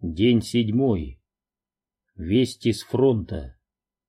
День 7. Вести с фронта.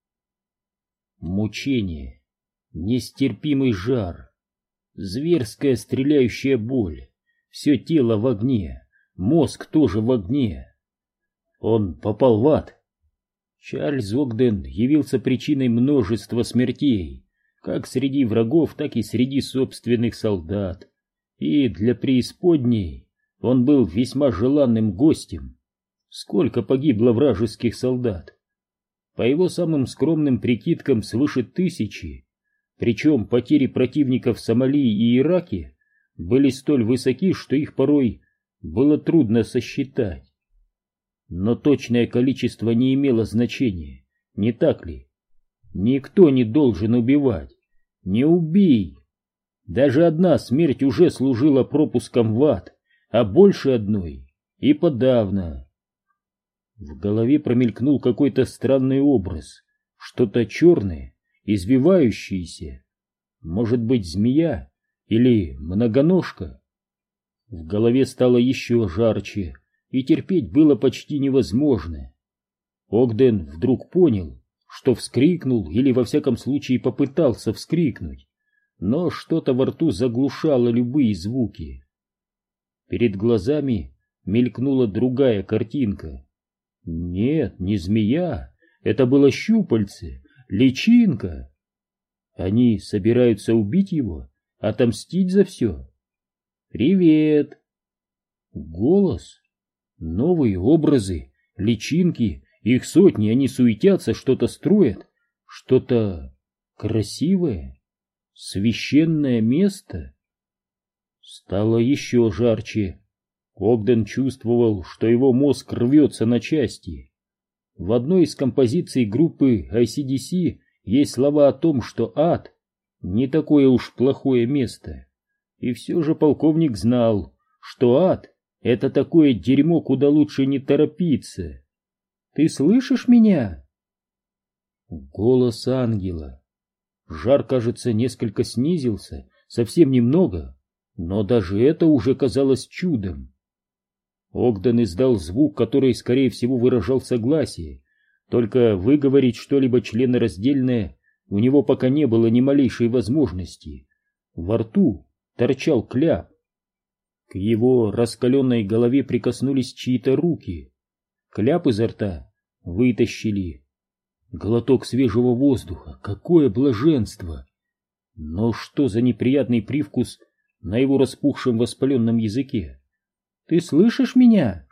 Мучение, нестерпимый жар, зверская стреляющая боль, все тело в огне, мозг тоже в огне. Он попал в ад. Чарльз Огден явился причиной множества смертей, как среди врагов, так и среди собственных солдат. И для преисподней он был весьма желанным гостем. Сколько погибло вражеских солдат? По его самым скромным прикидкам, свыше 1000, причем потери противников в Сомали и Ираке были столь высоки, что их порой было трудно сосчитать. Но точное количество не имело значения, не так ли? Никто не должен убивать. Не убей! Даже одна смерть уже служила пропуском в ад, а больше одной и подавно. В голове промелькнул какой-то странный образ, что-то черное, извивающееся. Может быть, змея или многоножка? В голове стало еще жарче, и терпеть было почти невозможно. Огден вдруг понял, что вскрикнул или во всяком случае попытался вскрикнуть, но что-то во рту заглушало любые звуки. Перед глазами мелькнула другая картинка. Нет, не змея, это было щупальце, личинка. Они собираются убить его, отомстить за все. Привет. Голос, новые образы, личинки, их сотни, они суетятся, что-то строят, что-то красивое, священное место. Стало еще жарче. Огден чувствовал, что его мозг рвется на части. В одной из композиций группы AC/DC есть слова о том, что ад не такое уж плохое место. И все же полковник знал, что ад — это такое дерьмо, куда лучше не торопиться. «Ты слышишь меня?» Голос ангела. Жар, кажется, несколько снизился, совсем немного, но даже это уже казалось чудом. Огден издал звук, который, скорее всего, выражал согласие, только выговорить что-либо членораздельное у него пока не было ни малейшей возможности. Во рту торчал кляп. К его раскаленной голове прикоснулись чьи-то руки. Кляп изо рта вытащили. Глоток свежего воздуха, какое блаженство! Но что за неприятный привкус на его распухшем воспаленном языке? «Ты слышишь меня?»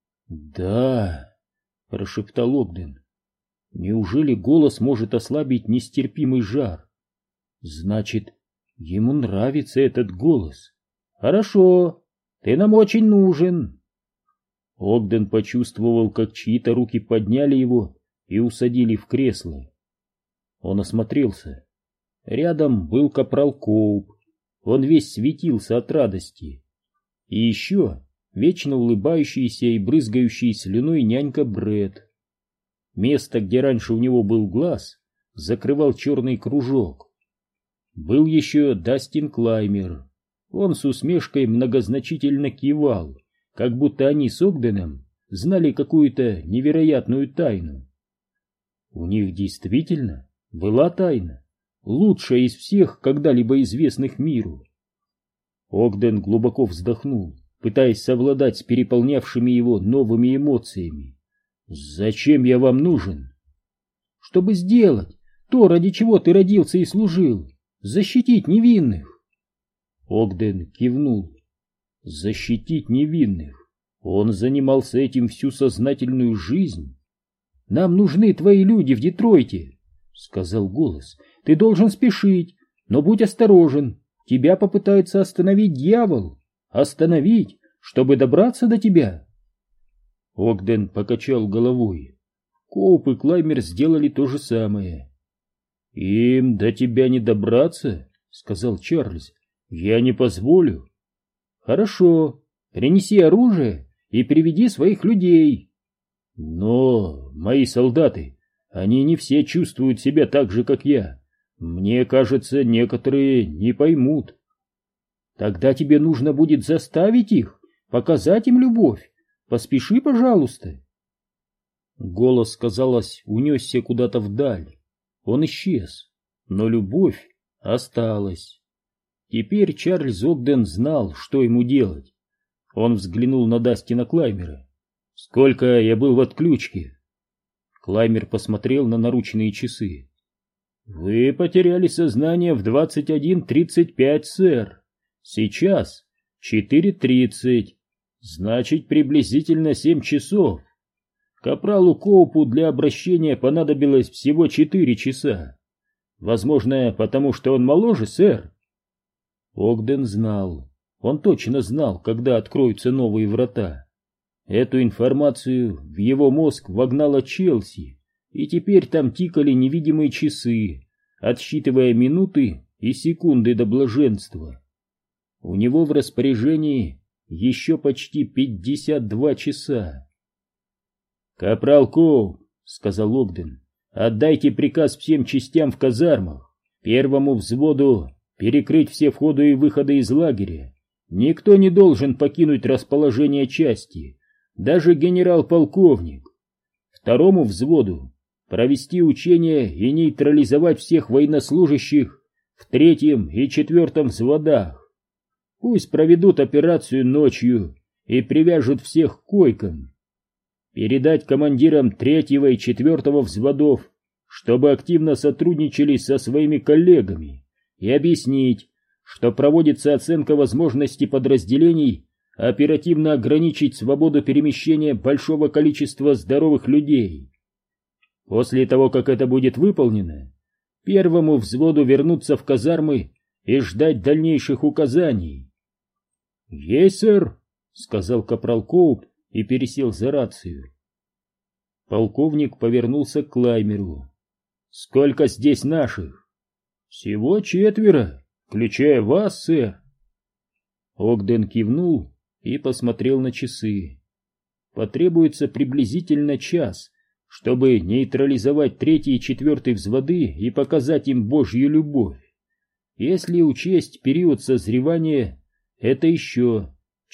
«Да», — прошептал Огден. «Неужели голос может ослабить нестерпимый жар? Значит, ему нравится этот голос. Хорошо, ты нам очень нужен». Огден почувствовал, как чьи-то руки подняли его и усадили в кресло. Он осмотрелся. Рядом был капрал Коуп. Он весь светился от радости. И еще вечно улыбающийся и брызгающий слюной нянька Брэд. Место, где раньше у него был глаз, закрывал черный кружок. Был еще Дастин Клаймер. Он с усмешкой многозначительно кивал, как будто они с Огденом знали какую-то невероятную тайну. У них действительно была тайна, лучшая из всех когда-либо известных миру. Огден глубоко вздохнул, пытаясь совладать с переполнявшими его новыми эмоциями. «Зачем я вам нужен?» «Чтобы сделать то, ради чего ты родился и служил, защитить невинных». Огден кивнул. «Защитить невинных? Он занимался этим всю сознательную жизнь?» «Нам нужны твои люди в Детройте», — сказал голос. «Ты должен спешить, но будь осторожен. Тебя попытается остановить дьявол. Остановить, чтобы добраться до тебя». Огден покачал головой. Коуп и Клаймер сделали то же самое. «Им до тебя не добраться», — сказал Чарльз. «Я не позволю». «Хорошо, принеси оружие и приведи своих людей». «Но мои солдаты, они не все чувствуют себя так же, как я. Мне кажется, некоторые не поймут». «Тогда тебе нужно будет заставить их, показать им любовь. Поспеши, пожалуйста. Голос, казалось, унесся куда-то вдаль. Он исчез, но любовь осталась. Теперь Чарльз Огден знал, что ему делать. Он взглянул на Дастина Клаймера. «Сколько я был в отключке?» Клаймер посмотрел на наручные часы. «Вы потеряли сознание в 21:35, сэр. Сейчас 4:30. Значит, приблизительно 7 часов. Капралу Коупу для обращения понадобилось всего 4 часа. Возможно, потому что он моложе, сэр?» Огден знал. Он точно знал, когда откроются новые врата. Эту информацию в его мозг вогнала Челси, и теперь там тикали невидимые часы, отсчитывая минуты и секунды до блаженства. У него в распоряжении еще почти 52 часа. «Капрал Коуп», — сказал Огден, — «отдайте приказ всем частям в казармах, первому взводу перекрыть все входы и выходы из лагеря. Никто не должен покинуть расположение части, даже генерал-полковник. Второму взводу провести учения и нейтрализовать всех военнослужащих в 3-м и 4-м взводах. Пусть проведут операцию ночью и привяжут всех к койкам. Передать командирам 3-го и 4-го взводов, чтобы активно сотрудничали со своими коллегами, и объяснить, что проводится оценка возможности подразделений оперативно ограничить свободу перемещения большого количества здоровых людей. После того, как это будет выполнено, первому взводу вернуться в казармы и ждать дальнейших указаний. «Есть, сэр», — сказал капрал Коуп и пересел за рацию. Полковник повернулся к Клаймеру. «Сколько здесь наших?» «Всего 4, включая вас, сэр». Огден кивнул и посмотрел на часы. Потребуется приблизительно час, чтобы нейтрализовать 3-й и 4-й взводы и показать им Божью любовь. Если учесть период созревания, это еще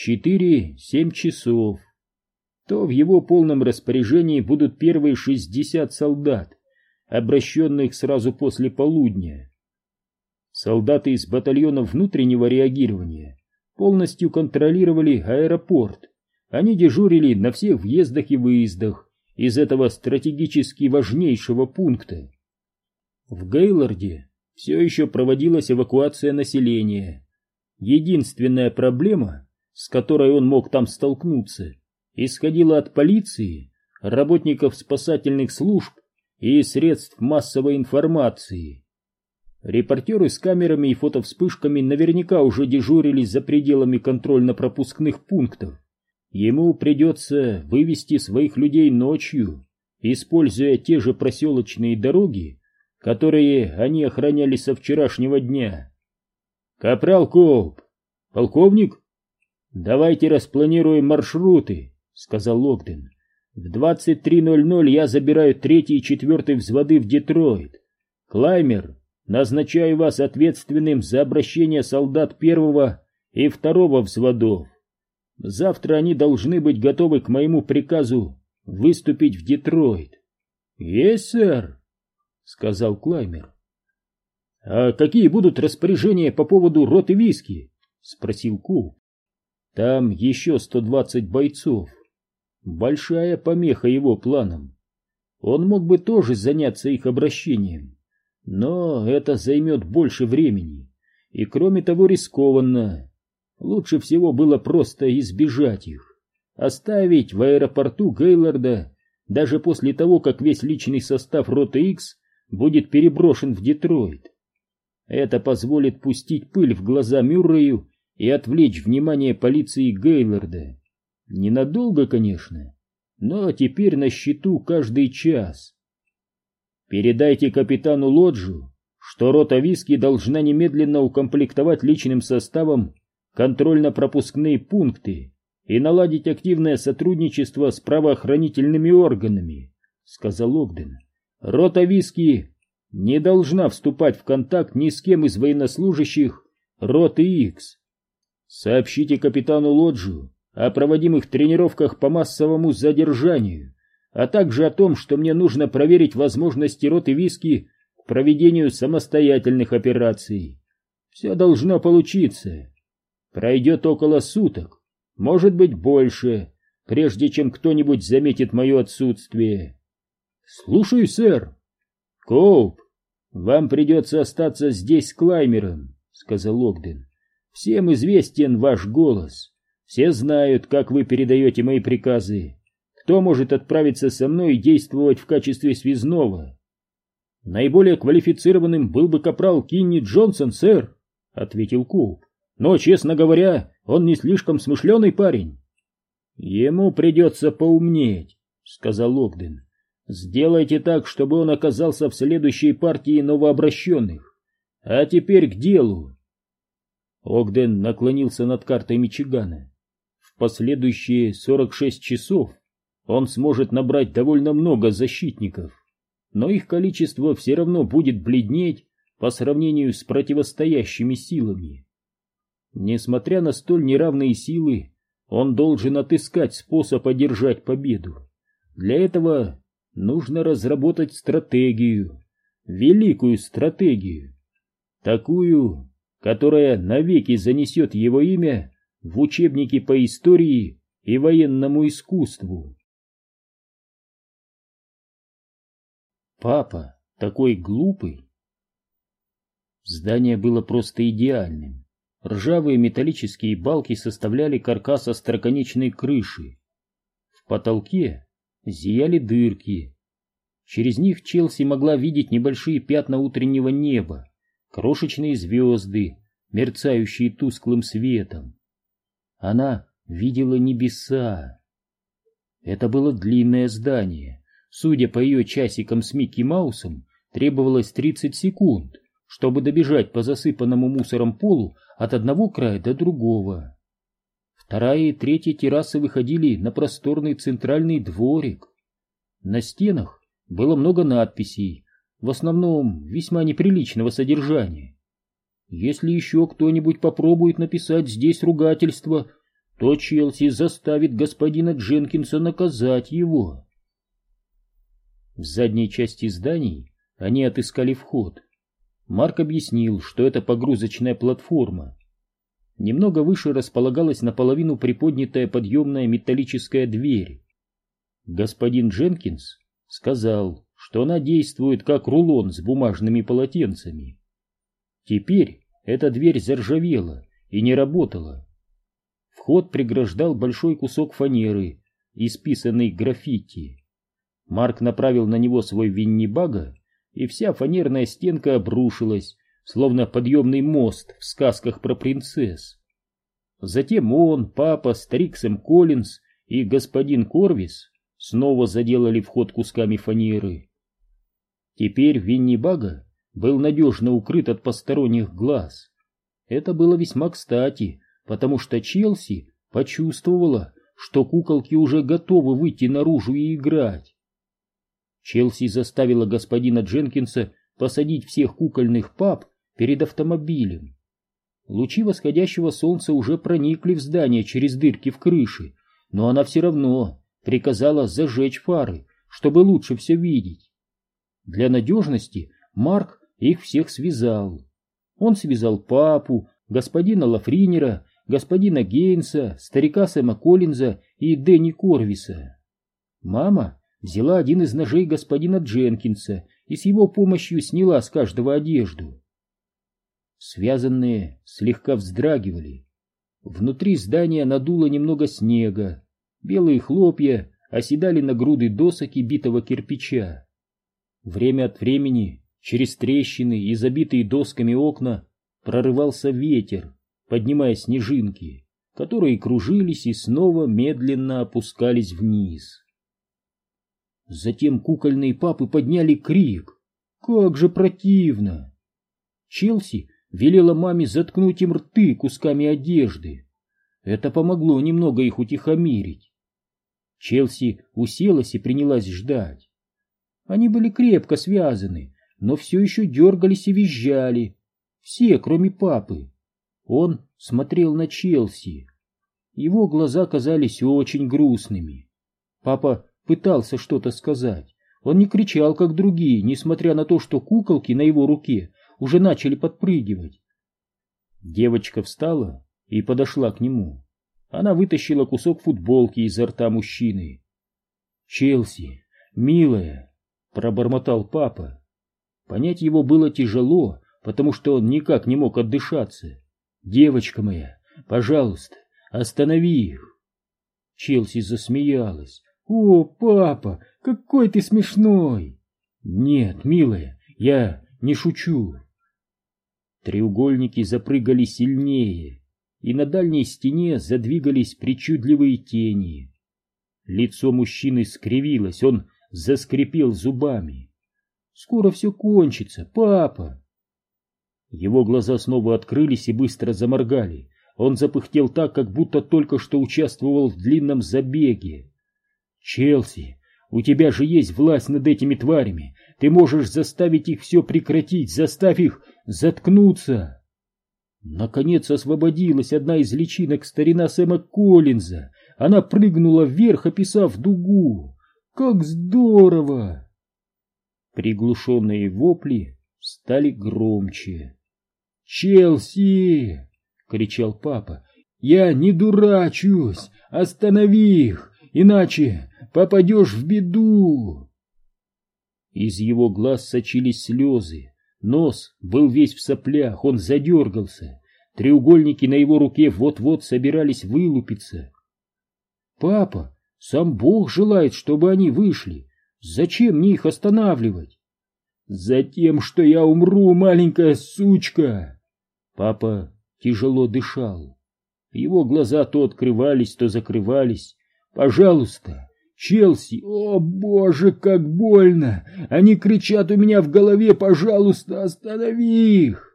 4-7 часов. То в его полном распоряжении будут первые 60 солдат, обращенных сразу после полудня. Солдаты из батальона внутреннего реагирования полностью контролировали аэропорт. Они дежурили на всех въездах и выездах из этого стратегически важнейшего пункта. В Гейлорде все еще проводилась эвакуация населения. Единственная проблема, с которой он мог там столкнуться, исходила от полиции, работников спасательных служб и средств массовой информации. Репортеры с камерами и фотовспышками наверняка уже дежурили за пределами контрольно-пропускных пунктов. Ему придется вывести своих людей ночью, используя те же проселочные дороги, которые они охраняли со вчерашнего дня. «Капрал Коуп! Полковник? Давайте распланируем маршруты», — сказал Огден. «В 23:00 я забираю 3-й и 4-й взводы в Детройт. Клаймер, назначаю вас ответственным за обращение солдат 1-го и 2-го взводов. Завтра они должны быть готовы к моему приказу выступить в Детройт». «Есть, сэр», — сказал Клаймер. «А какие будут распоряжения по поводу роты виски?» — спросил Коуп. «Там еще 120 бойцов. Большая помеха его планам. Он мог бы тоже заняться их обращением, но это займет больше времени, и кроме того рискованно. Лучше всего было просто избежать их, оставить в аэропорту Гейлорда даже после того, как весь личный состав роты X будет переброшен в Детройт. Это позволит пустить пыль в глаза Мюррею и отвлечь внимание полиции Гейлорда. Ненадолго, конечно, но теперь на счету каждый час. Передайте капитану Лоджу, что рота виски должна немедленно укомплектовать личным составом контрольно-пропускные пункты и наладить активное сотрудничество с правоохранительными органами, сказал Огден. Рота виски не должна вступать в контакт ни с кем из военнослужащих роты X. Сообщите капитану Лоджу, о проводимых тренировках по массовому задержанию, а также о том, что мне нужно проверить возможности роты Виски к проведению самостоятельных операций. Все должно получиться. Пройдет около суток, может быть больше, прежде чем кто-нибудь заметит мое отсутствие. Слушаю, сэр. Коуп, вам придется остаться здесь с Клаймером, сказал Огден. Всем известен ваш голос. Все знают, как вы передаете мои приказы. Кто может отправиться со мной и действовать в качестве связного? Наиболее квалифицированным был бы капрал Кинни Джонсон, сэр, ответил Коуп. Но, честно говоря, он не слишком смышленый парень. Ему придется поумнеть, сказал Огден. Сделайте так, чтобы он оказался в следующей партии новообращенных. А теперь к делу. Огден наклонился над картой Мичигана. В последующие 46 часов он сможет набрать довольно много защитников, но их количество все равно будет бледнеть по сравнению с противостоящими силами. Несмотря на столь неравные силы, он должен отыскать способ одержать победу. Для этого нужно разработать стратегию, великую стратегию, такую, которая навеки занесет его имя в учебники по истории и военному искусству. Папа такой глупый. Здание было просто идеальным. Ржавые металлические балки составляли каркас остроконечной крыши. В потолке зияли дырки. Через них Челси могла видеть небольшие пятна утреннего неба, крошечные звезды, мерцающие тусклым светом. Она видела небеса. Это было длинное здание. Судя по ее часикам с Микки Маусом, требовалось 30 секунд, чтобы добежать по засыпанному мусором полу от одного края до другого. Вторая и третья террасы выходили на просторный центральный дворик. На стенах было много надписей, в основном весьма неприличного содержания. Если еще кто-нибудь попробует написать здесь ругательство, то Челси заставит господина Дженкинса наказать его. В задней части зданий они отыскали вход. Марк объяснил, что это погрузочная платформа. Немного выше располагалась наполовину приподнятая подъемная металлическая дверь. Господин Дженкинс сказал, что она действует как рулон с бумажными полотенцами. Теперь эта дверь заржавела и не работала. Вход преграждал большой кусок фанеры, исписанный граффити. Марк направил на него свой Винни-Бага, и вся фанерная стенка обрушилась, словно подъемный мост в сказках про принцесс. Затем он, папа, старик Сэм Коллинз и господин Корвис снова заделали вход кусками фанеры. Теперь Винни-Бага был надежно укрыт от посторонних глаз. Это было весьма кстати, потому что Челси почувствовала, что куколки уже готовы выйти наружу и играть. Челси заставила господина Дженкинса посадить всех кукольных пап перед автомобилем. Лучи восходящего солнца уже проникли в здание через дырки в крыше, но она все равно приказала зажечь фары, чтобы лучше все видеть. Для надежности Марк их всех связал. Он связал папу, господина Лафринера, господина Гейнса, старика Сэма Коллинза и Дэнни Корвиса. Мама взяла один из ножей господина Дженкинса и с его помощью сняла с каждого одежду. Связанные слегка вздрагивали. Внутри здания надуло немного снега. Белые хлопья оседали на груды досок и битого кирпича. Время от времени через трещины и забитые досками окна прорывался ветер, поднимая снежинки, которые кружились и снова медленно опускались вниз. Затем кукольные папы подняли крик. Как же противно! Челси велела маме заткнуть им рты кусками одежды. Это помогло немного их утихомирить. Челси уселась и принялась ждать. Они были крепко связаны, но все еще дергались и визжали. Все, кроме папы. Он смотрел на Челси. Его глаза казались очень грустными. Папа пытался что-то сказать. Он не кричал, как другие, несмотря на то, что куколки на его руке уже начали подпрыгивать. Девочка встала и подошла к нему. Она вытащила кусок футболки изо рта мужчины. «Челси, милая», — пробормотал папа. Понять его было тяжело, потому что он никак не мог отдышаться. «Девочка моя, пожалуйста, останови их». Челси засмеялась. «О, папа, какой ты смешной!» «Нет, милая, я не шучу». Треугольники запрыгали сильнее, и на дальней стене задвигались причудливые тени. Лицо мужчины скривилось, он заскрипел зубами. «Скоро все кончится, папа!» Его глаза снова открылись и быстро заморгали. Он запыхтел так, как будто только что участвовал в длинном забеге. «Челси, у тебя же есть власть над этими тварями. Ты можешь заставить их все прекратить, заставь их заткнуться!» Наконец освободилась одна из личинок старина Сэма Коллинза. Она прыгнула вверх, описав дугу. «Как здорово!» Приглушенные вопли стали громче. «Челси!» — кричал папа. «Я не дурачусь! Останови их, иначе попадешь в беду!» Из его глаз сочились слезы. Нос был весь в соплях, он задергался. Треугольники на его руке вот-вот собирались вылупиться. «Папа, сам Бог желает, чтобы они вышли. Зачем мне их останавливать?» «Затем, что я умру, маленькая сучка!» Папа тяжело дышал. Его глаза то открывались, то закрывались. «Пожалуйста, Челси, о боже, как больно! Они кричат у меня в голове, пожалуйста, останови их!»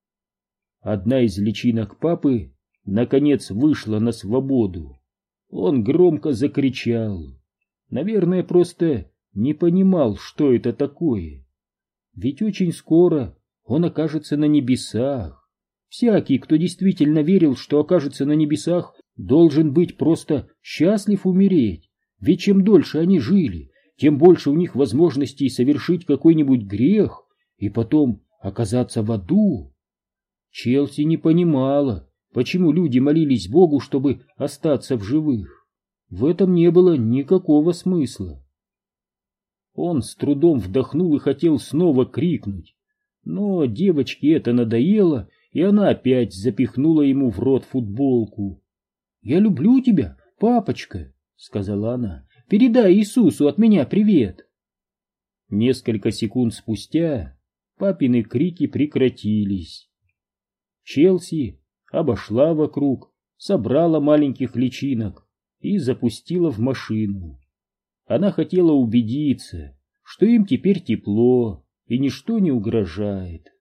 Одна из личинок папы наконец вышла на свободу. Он громко закричал. Наверное, просто не понимал, что это такое. Ведь очень скоро он окажется на небесах. Всякий, кто действительно верил, что окажется на небесах, должен быть просто счастлив умереть. Ведь чем дольше они жили, тем больше у них возможностей совершить какой-нибудь грех и потом оказаться в аду. Челси не понимала, почему люди молились Богу, чтобы остаться в живых. В этом не было никакого смысла. Он с трудом вдохнул и хотел снова крикнуть, но девочке это надоело, и она опять запихнула ему в рот футболку. «Я люблю тебя, папочка», — сказала она. «Передай Иисусу от меня привет». Несколько секунд спустя папины крики прекратились. Челси обошла вокруг, собрала маленьких личинок и запустила в машину. Она хотела убедиться, что им теперь тепло и ничто не угрожает.